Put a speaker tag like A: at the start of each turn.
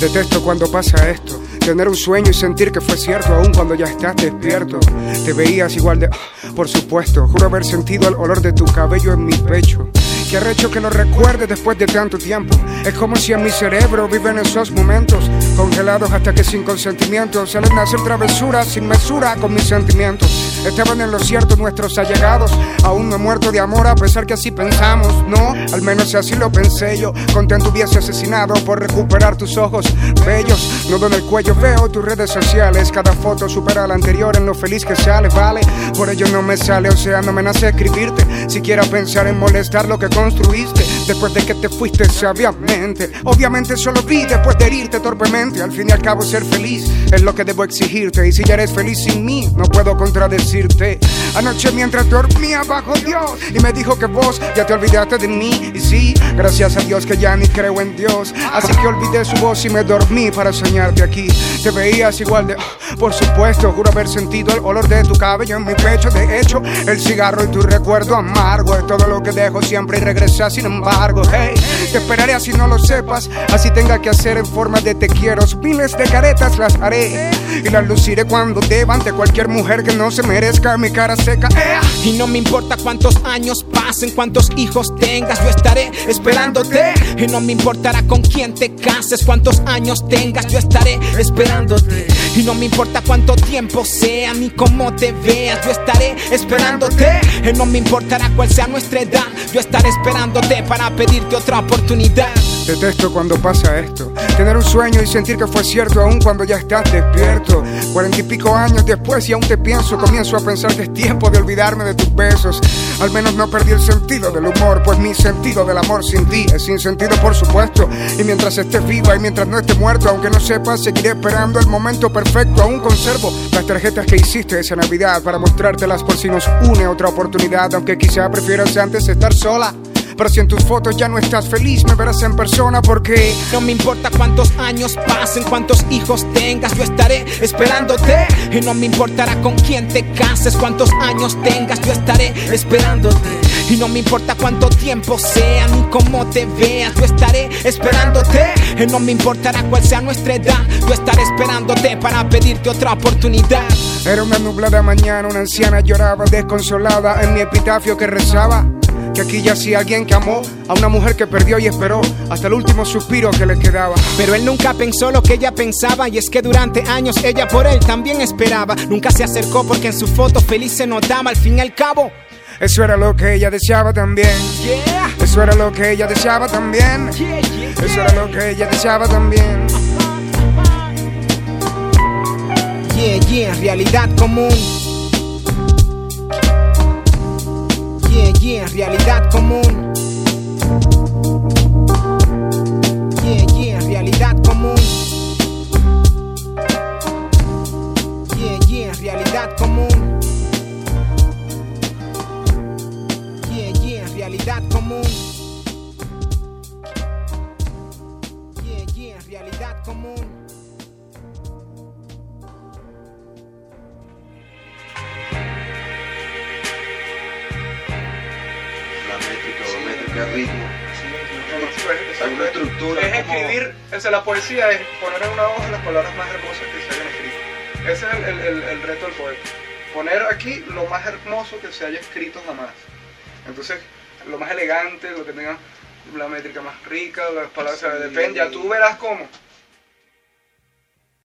A: Detesto cuando pasa esto, tener un sueño y sentir que fue cierto aún cuando ya estás despierto. Te veías igual de... por supuesto, juro haber sentido el olor de tu cabello en mi pecho. Qué arrecho que lo recuerde después de tanto tiempo. Es como si en mi cerebro viven esos momentos congelados hasta que sin consentimiento salen a hacer travesuras sin mesura con mis sentimientos. Estaban en lo cierto nuestros allegados. Aún no he muerto de amor a pesar que así pensamos. No, al menos así lo pensé yo. Contento hubiese asesinado por recuperar tus ojos bellos. Nudo en el cuello veo tus redes sociales. Cada foto supera a la anterior en lo feliz que sale, vale. Por ello no me sale, o sea, no me nace escribirte. Siquiera pensar en molestar lo que construiste después de que te fuiste sabiamente. Obviamente solo vi después de herirte torpemente. Al fin y al cabo ser feliz es lo que debo exigirte. Y si ya eres feliz sin mí, no puedo contradecirte. Anoche mientras dormía bajo Dios y me dijo que vos ya te olvidaste de mí. Y sí, gracias a Dios que ya ni creo en Dios. Así que olvidé su voz y me dormí para soñarte aquí. Te veías igual de... por supuesto, juro haber sentido el olor de tu cabello en mi pecho. De hecho, el cigarro y tu recuerdo amargo es todo lo que dejo siempre y regresa sin embargo. Hey, te esperaré así no lo sepas, así tenga que hacer en forma de te quiero. Miles de caretas las haré y las luciré cuando deba ante cualquier mujer que no se merezca mi cara seca.
B: Y no me importa cuántos años pasen, cuántos hijos tengas, yo estaré esperándote. Y no me importará con quién te cases, cuántos años tengas, yo estaré esperándote. Y no me importa cuánto tiempo sea, ni cómo te veas, yo estaré esperándote. Y no me importará cuál sea nuestra edad, yo estaré esperándote para pedirte otra oportunidad.
A: Detesto cuando pasa esto, tener un sueño y sentir que fue cierto aún cuando ya estás despierto. 40 y pico años después y aún te pienso, comienzo a pensar que es tiempo de olvidarme de tus besos. Al menos no perdí el sentido del humor, pues mi sentido del amor sin ti es sin sentido por supuesto. Y mientras estés viva y mientras no esté muerto, aunque no sepas, seguiré esperando el momento perfecto. Aún conservo las tarjetas que hiciste esa Navidad para mostrártelas por si nos une otra oportunidad. Aunque quizá prefieras antes estar sola, pero si en tus fotos ya no estás feliz, me verás en persona porque...
B: No me importa cuántos años pasen, cuántos hijos tengas, yo estaré esperándote. Y no me importará con quién te cases, cuántos años tengas, yo estaré esperándote. Y no me importa cuánto tiempo sea, ni cómo te veas, yo estaré esperándote. Y no me importará cuál sea nuestra edad, yo estaré esperándote para pedirte otra oportunidad.
A: Era una nublada mañana, una anciana lloraba desconsolada en mi epitafio que rezaba que aquí yacía alguien que amó a una mujer que perdió y esperó hasta el último suspiro que le quedaba.
B: Pero él nunca pensó lo que ella pensaba, y es que durante años ella por él también esperaba. Nunca se acercó porque en su foto feliz se notaba. Al fin y al cabo,
A: eso era lo que ella deseaba también.
B: Yeah.
A: Eso era lo que ella deseaba también.
B: Yeah, yeah, yeah.
A: Eso era lo que ella deseaba también.
B: Yeah, yeah, realidad común. Yeah, yeah, realidad común. Yeah, yeah, realidad común. Yeah, yeah, realidad común. Yeah, yeah, realidad común. Yeah, yeah, realidad común.
C: Ritmo. Hay una estructura.
A: Es escribir, la poesía es poner en una hoja las palabras más hermosas que se hayan escrito. Ese es el reto del poeta. Poner aquí lo más hermoso que se haya escrito jamás. Entonces, lo más elegante, lo que tenga la métrica más rica, las palabras, sí, depende, ya tú verás cómo.